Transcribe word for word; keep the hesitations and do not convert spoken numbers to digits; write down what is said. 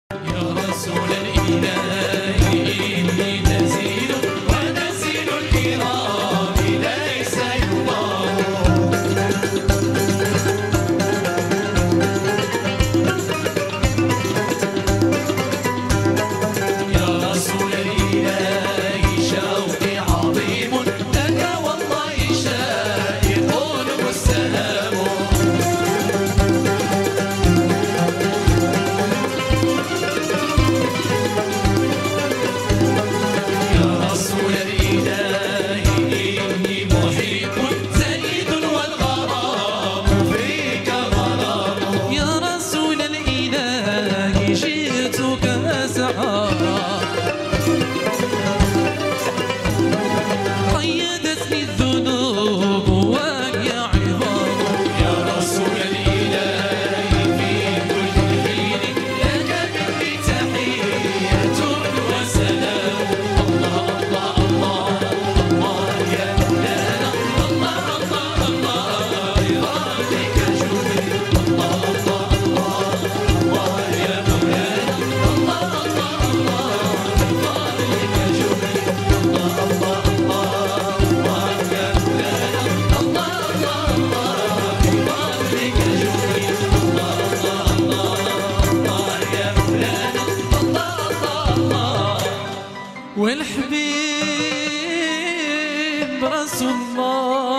يا رسول الإله إني نزيل ونزيل الكرام ليس يضام. يا رسول الإله شوقي عظيم لك والله شائق والسلام. قيدتني الذنوب وهي عظام. يا رسول الإله في كل حين لك مني تحية وسلام. الله الله الله الله يا مولانا، الله الله الله بفضلك جودي. الله الله الله الله يا مولانا، الله الله الله بفضلك جودي. الله الله والحبيب رسول الله